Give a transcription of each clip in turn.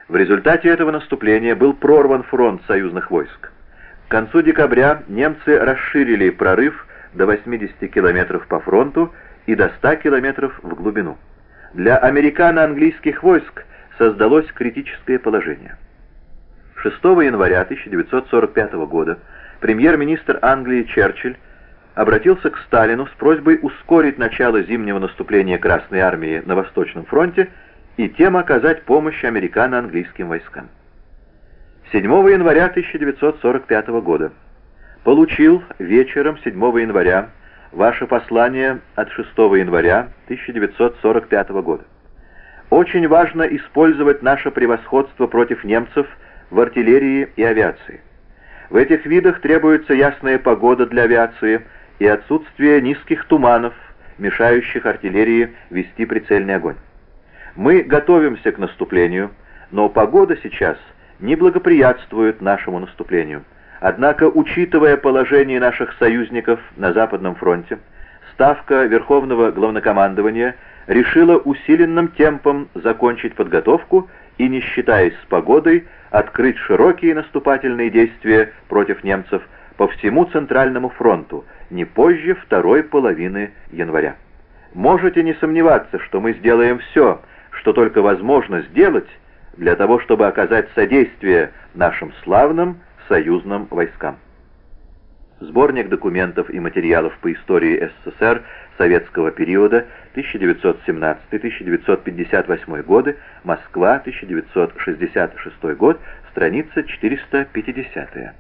В результате этого наступления был прорван фронт союзных войск. К концу декабря немцы расширили прорыв до 80 километров по фронту и до 100 километров в глубину. Для американо-английских войск создалось критическое положение. 6 января 1945 года премьер-министр Англии Черчилль обратился к Сталину с просьбой ускорить начало зимнего наступления Красной Армии на Восточном фронте и тем оказать помощь американо-английским войскам. 7 января 1945 года. Получил вечером 7 января ваше послание от 6 января 1945 года. Очень важно использовать наше превосходство против немцев в артиллерии и авиации. В этих видах требуется ясная погода для авиации и отсутствие низких туманов, мешающих артиллерии вести прицельный огонь. Мы готовимся к наступлению, но погода сейчас не благоприятствует нашему наступлению. Однако, учитывая положение наших союзников на Западном фронте, Ставка Верховного Главнокомандования решила усиленным темпом закончить подготовку и, не считаясь с погодой, открыть широкие наступательные действия против немцев по всему Центральному фронту не позже второй половины января. Можете не сомневаться, что мы сделаем все, что только возможно сделать, для того, чтобы оказать содействие нашим славным союзным войскам. Сборник документов и материалов по истории СССР советского периода 1917-1958 годы, Москва, 1966 год, страница 450.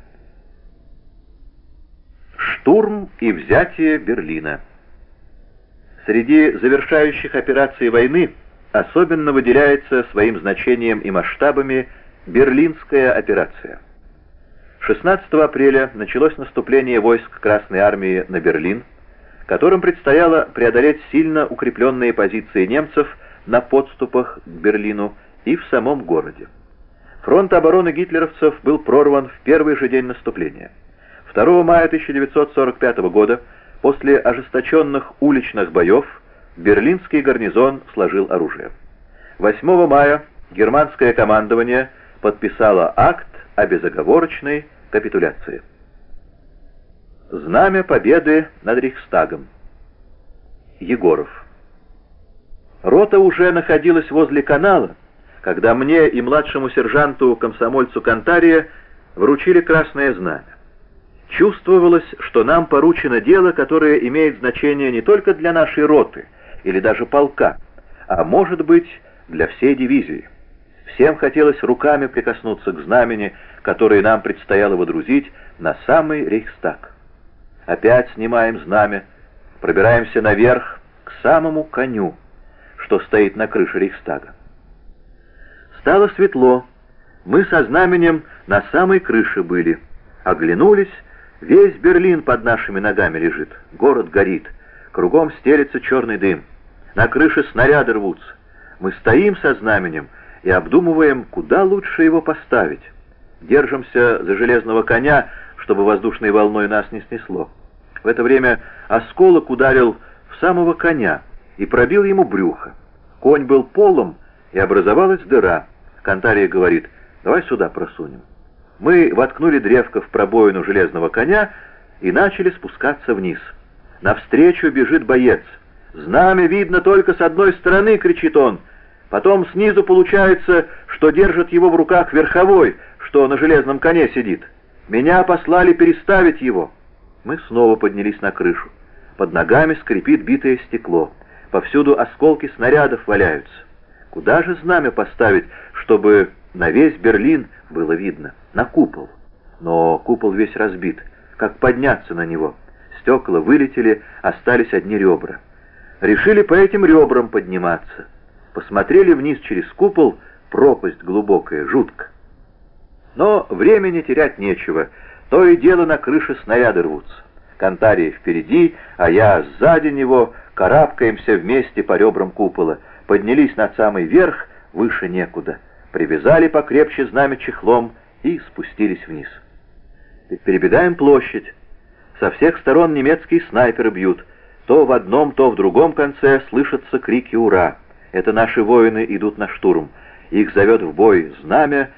Штурм и взятие Берлина. Среди завершающих операций войны особенно выделяется своим значением и масштабами Берлинская операция. 16 апреля началось наступление войск Красной Армии на Берлин, которым предстояло преодолеть сильно укрепленные позиции немцев на подступах к Берлину и в самом городе. Фронт обороны гитлеровцев был прорван в первый же день наступления. 2 мая 1945 года, после ожесточенных уличных боев, берлинский гарнизон сложил оружие. 8 мая германское командование подписало акт о безоговорочной капитуляции. Знамя победы над Рейхстагом. Егоров. Рота уже находилась возле канала, когда мне и младшему сержанту-комсомольцу Кантария вручили красное знамя. Чувствовалось, что нам поручено дело, которое имеет значение не только для нашей роты или даже полка, а может быть для всей дивизии. Всем хотелось руками прикоснуться к знамени, которое нам предстояло водрузить на самый Рейхстаг. Опять снимаем знамя, пробираемся наверх к самому коню, что стоит на крыше Рейхстага. Стало светло, мы со знаменем на самой крыше были. Оглянулись, весь Берлин под нашими ногами лежит, город горит, кругом стелется черный дым, на крыше снаряды рвутся. Мы стоим со знаменем и обдумываем, куда лучше его поставить. Держимся за железного коня, чтобы воздушной волной нас не снесло. В это время осколок ударил в самого коня и пробил ему брюхо. Конь был полом, и образовалась дыра. Кантария говорит: «Давай сюда просунем». Мы воткнули древко в пробоину железного коня и начали спускаться вниз. Навстречу бежит боец. «Знамя видно только с одной стороны!» — кричит он. Потом снизу получается, что держит его в руках верховой, что на железном коне сидит. Меня послали переставить его. Мы снова поднялись на крышу. Под ногами скрипит битое стекло. Повсюду осколки снарядов валяются. Куда же знамя поставить, чтобы на весь Берлин было видно? На купол. Но купол весь разбит. Как подняться на него? Стекла вылетели, остались одни ребра. Решили по этим ребрам подниматься. Посмотрели вниз через купол, пропасть глубокая, жутко. Но времени терять нечего, то и дело на крыше снаряды рвутся. Кантария впереди, а я сзади него, карабкаемся вместе по ребрам купола, поднялись на самый верх, выше некуда, привязали покрепче знамя чехлом и спустились вниз. Перебегаем площадь. Со всех сторон немецкие снайперы бьют. То в одном, то в другом конце слышатся крики «Ура!». Это наши воины идут на штурм. их зовет в бой знамя,